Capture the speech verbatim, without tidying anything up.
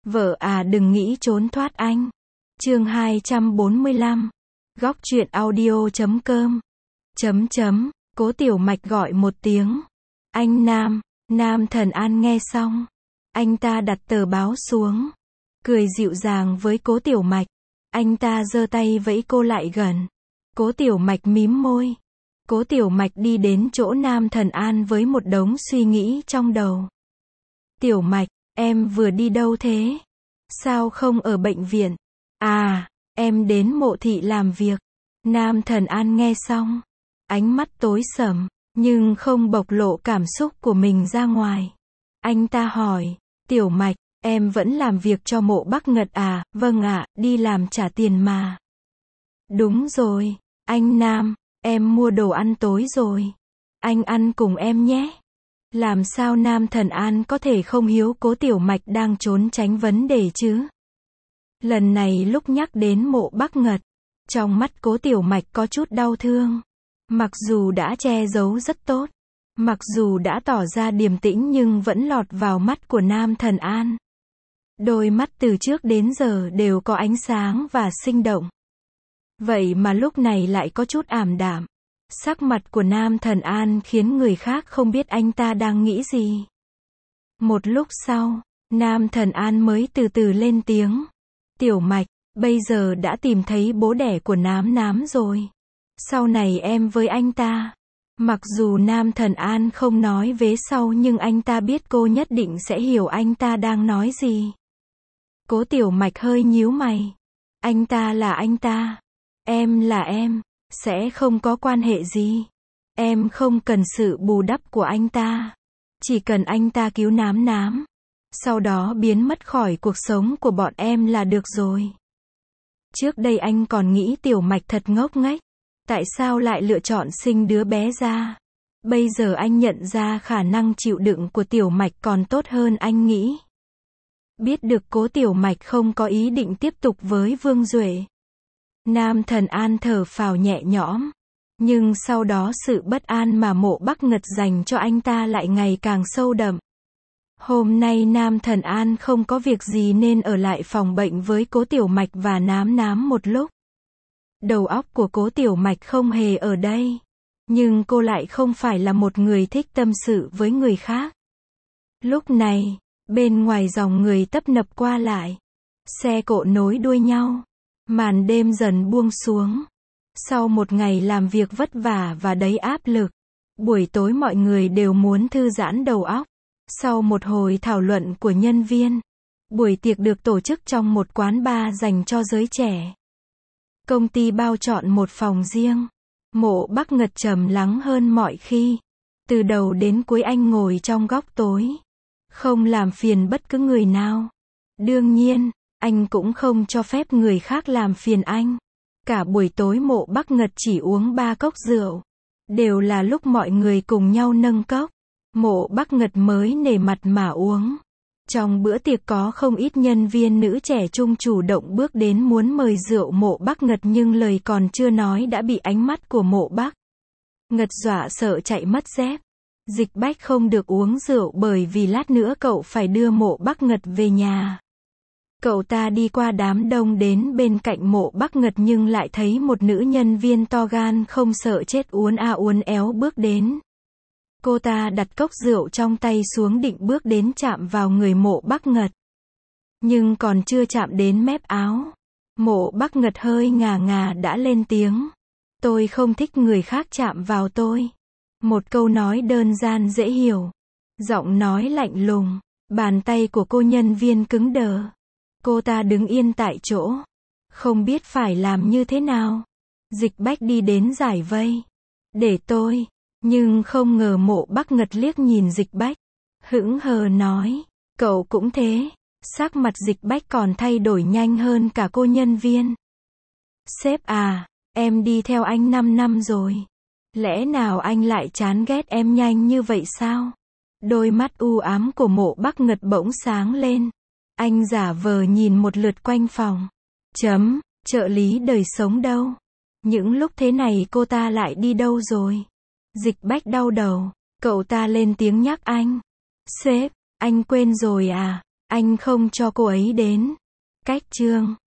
Vợ à đừng nghĩ trốn thoát anh. Chương hai trăm bốn mươi lăm. Góc truyện audio chấm com. Chấm chấm, Cố Tiểu Mạch gọi một tiếng. Anh Nam, Nam Thần An nghe xong. Anh ta đặt tờ báo xuống. Cười dịu dàng với Cố Tiểu Mạch. Anh ta giơ tay vẫy cô lại gần. Cố Tiểu Mạch mím môi. Cố Tiểu Mạch đi đến chỗ Nam Thần An với một đống suy nghĩ trong đầu. Tiểu Mạch, em vừa đi đâu thế? Sao không ở bệnh viện? À, em đến mộ thị làm việc. Nam Thần An nghe xong. Ánh mắt tối sầm, nhưng không bộc lộ cảm xúc của mình ra ngoài. Anh ta hỏi, Tiểu Mạch, em vẫn làm việc cho mộ Bắc Ngật à? Vâng ạ, đi làm trả tiền mà. Đúng rồi, anh Nam, em mua đồ ăn tối rồi. Anh ăn cùng em nhé. Làm sao Nam Thần An có thể không hiếu Cố Tiểu Mạch đang trốn tránh vấn đề chứ? Lần này lúc nhắc đến mộ Bắc Ngật, trong mắt Cố Tiểu Mạch có chút đau thương. Mặc dù đã che giấu rất tốt, mặc dù đã tỏ ra điềm tĩnh nhưng vẫn lọt vào mắt của Nam Thần An. Đôi mắt từ trước đến giờ đều có ánh sáng và sinh động. Vậy mà lúc này lại có chút ảm đạm. Sắc mặt của Nam Thần An khiến người khác không biết anh ta đang nghĩ gì. Một lúc sau, Nam Thần An mới từ từ lên tiếng. Tiểu Mạch, bây giờ đã tìm thấy bố đẻ của Nám Nám rồi. Sau này em với anh ta. Mặc dù Nam Thần An không nói vế sau nhưng anh ta biết cô nhất định sẽ hiểu anh ta đang nói gì. Cố Tiểu Mạch hơi nhíu mày. Anh ta là anh ta. Em là em. Sẽ không có quan hệ gì. Em không cần sự bù đắp của anh ta. Chỉ cần anh ta cứu Nám Nám. Sau đó biến mất khỏi cuộc sống của bọn em là được rồi. Trước đây anh còn nghĩ Tiểu Mạch thật ngốc nghếch. Tại sao lại lựa chọn sinh đứa bé ra? Bây giờ anh nhận ra khả năng chịu đựng của Tiểu Mạch còn tốt hơn anh nghĩ. Biết được Cố Tiểu Mạch không có ý định tiếp tục với Vương Duệ. Nam Thần An thở phào nhẹ nhõm. Nhưng sau đó sự bất an mà mộ Bắc Ngật dành cho anh ta lại ngày càng sâu đậm. Hôm nay Nam Thần An không có việc gì nên ở lại phòng bệnh với Cố Tiểu Mạch và Nám Nám một lúc. Đầu óc của Cố Tiểu Mạch không hề ở đây. Nhưng cô lại không phải là một người thích tâm sự với người khác. Lúc này, bên ngoài dòng người tấp nập qua lại. Xe cộ nối đuôi nhau. Màn đêm dần buông xuống. Sau một ngày làm việc vất vả và đầy áp lực, buổi tối mọi người đều muốn thư giãn đầu óc. Sau một hồi thảo luận của nhân viên, buổi tiệc được tổ chức trong một quán bar dành cho giới trẻ. Công ty bao chọn một phòng riêng. Mộ Bắc Ngật trầm lắng hơn mọi khi. Từ đầu đến cuối anh ngồi trong góc tối. Không làm phiền bất cứ người nào. Đương nhiên, anh cũng không cho phép người khác làm phiền anh. Cả buổi tối mộ Bắc Ngật chỉ uống ba cốc rượu. Đều là lúc mọi người cùng nhau nâng cốc. Mộ Bắc Ngật mới nể mặt mà uống. Trong bữa tiệc có không ít nhân viên nữ trẻ trung chủ động bước đến muốn mời rượu mộ Bắc Ngật nhưng lời còn chưa nói đã bị ánh mắt của mộ Bắc Ngật dọa sợ chạy mất dép. Dịch Bách không được uống rượu bởi vì lát nữa cậu phải đưa mộ Bắc Ngật về nhà. Cậu ta đi qua đám đông đến bên cạnh mộ Bắc Ngật nhưng lại thấy một nữ nhân viên to gan không sợ chết uốn a uốn éo bước đến. Cô ta đặt cốc rượu trong tay xuống định bước đến chạm vào người mộ Bắc Ngật. Nhưng còn chưa chạm đến mép áo. Mộ Bắc Ngật hơi ngà ngà đã lên tiếng. Tôi không thích người khác chạm vào tôi. Một câu nói đơn giản dễ hiểu. Giọng nói lạnh lùng. Bàn tay của cô nhân viên cứng đờ. Cô ta đứng yên tại chỗ. Không biết phải làm như thế nào. Dịch Bách đi đến giải vây. Để tôi. Nhưng không ngờ mộ Bắc Ngật liếc nhìn Dịch Bách. Hững hờ nói. Cậu cũng thế. Sắc mặt Dịch Bách còn thay đổi nhanh hơn cả cô nhân viên. Sếp à, em đi theo anh năm năm rồi. Lẽ nào anh lại chán ghét em nhanh như vậy sao? Đôi mắt u ám của mộ Bắc Ngật bỗng sáng lên. Anh giả vờ nhìn một lượt quanh phòng. Chấm, trợ lý đời sống đâu? Những lúc thế này cô ta lại đi đâu rồi? Dịch Bách đau đầu. Cậu ta lên tiếng nhắc anh. Sếp, anh quên rồi à? Anh không cho cô ấy đến. Cách chương